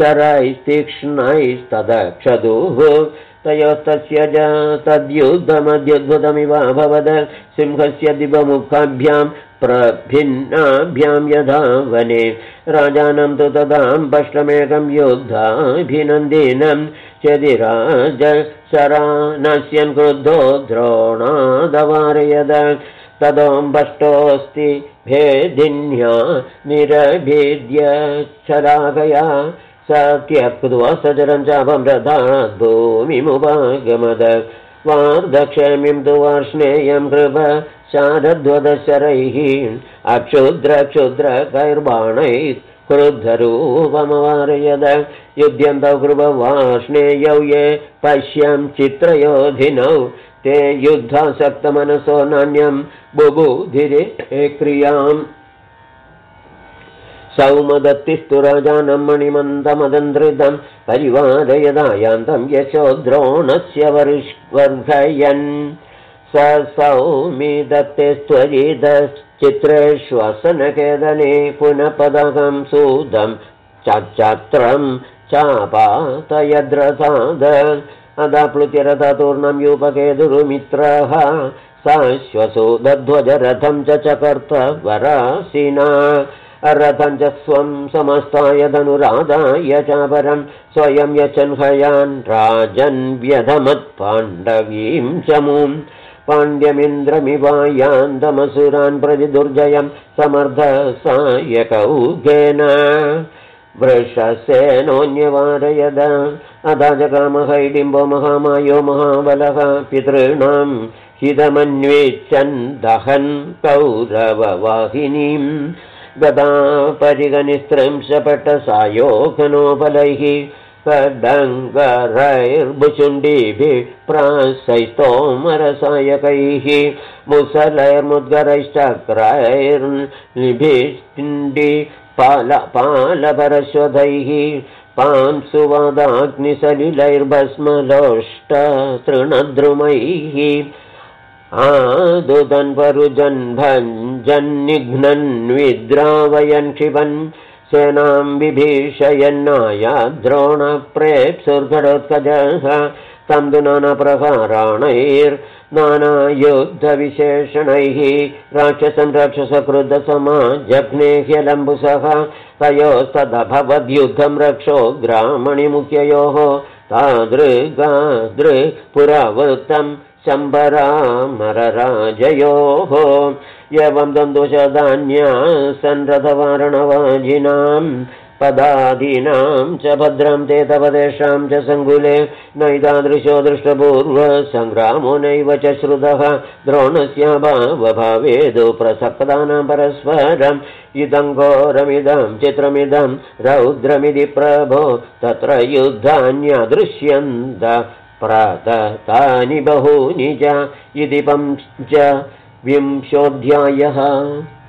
शरैस्तीक्ष्णैस्तदक्षदुः तयोस्तस्य च तद्युद्धमद्युद्भुतमिवाभवद सिंहस्य दिवमुखाभ्यां प्रभिन्नाभ्यां यथा वने राजानं तु तदाम्बष्टमेकं युद्धाभिनन्दिनं चदिराज शरानस्यन् क्रुद्धो द्रोणादवारयद तदोऽम्बष्टोऽस्ति भेदिन्या निरभेद्य शराकया स त्यक्त्वा सचरं चापं रथात् भूमिमुपागमद वार्धक्षेमीं तु वार्ष्णेयं कृप शारद्वदशरैः अक्षुद्रक्षुद्रकैर्बाणैः क्रुद्धरूपमवारयद युध्यन्तौ कृपवार्ष्णेयौ ये पश्यं चित्रयोधिनौ ते युद्धासक्तमनसो नान्यं बुबुधिरे क्रियाम् सौमदत्तिस्तु राजानं मणिमन्दमदन्द्रितं परिवारयदायान्तं यशो द्रोणस्य वर्धयन् स सौमिदत्ते स्वरितश्चित्रेष्वसनकेदने पुनः पदकं सूदं चात्रं चापातयद्रथाद अदाप्लुत्यरथतूर्णं यूपकेतुरुमित्रः साश्वसूदध्वजरथं च चकर्त वरासिना रथं च स्वं समस्ताय धनुरादाय चापरं स्वयं यचन्हयान् राजन् व्यधमत्पाण्डवीं चमूं पाण्ड्यमिन्द्रमिवायान्तमसुरान् प्रति दुर्जयं समर्थसायकौघेन वृषसेनोऽन्यवारयद अदाजकामहैडिम्बो महामायो महाबलः पितॄणां हितमन्वेच्छन् दहन् कौरववाहिनीं गदा परिगनिस्त्रिंशपटसायोघनोबलैः खड्गरैर्भुचुण्डीभिः प्रासैस्तोमरसायकैः मुसलैर्मुद्गरैश्चक्रैर्निभिष्टिण्डि पालपरश्वधैः पांसुवादाग्निसलिलैर्भस्मलोष्टतृणद्रुमैः आदुदन् परुजन् भञ्जन्निघ्नन् विद्रावयन् क्षिपन् सेनां विभीषयन्नायाद्रोणप्रेप्सुर्गडोत्कजः तं तु नानाप्रकाराणैर्नानायुद्धविशेषणैः राक्षसं राक्षसकृतसमाजघ्नेह्यलम्बुसः तयोस्तदभवद्युद्धं रक्षो ग्रामणिमुख्ययोः तादृगादृपुरावृत्तं शम्बरामरराजयोः एवं द्वन्द्वशदान्या संरथवारणवाजिनां पदादीनां च भद्रं ते तव तेषां च सङ्कुले नैतादृशो दृष्टपूर्वसङ्ग्रामो नैव च श्रुतः द्रोणस्याभावभावेदु प्रसक्तानां परस्परम् इदं घोरमिदं चित्रमिदं रौद्रमिति प्रभो तत्र युद्धान्यदृश्यन्त प्रदत्तानि बहूनि च इति 5विंशोऽध्यायः।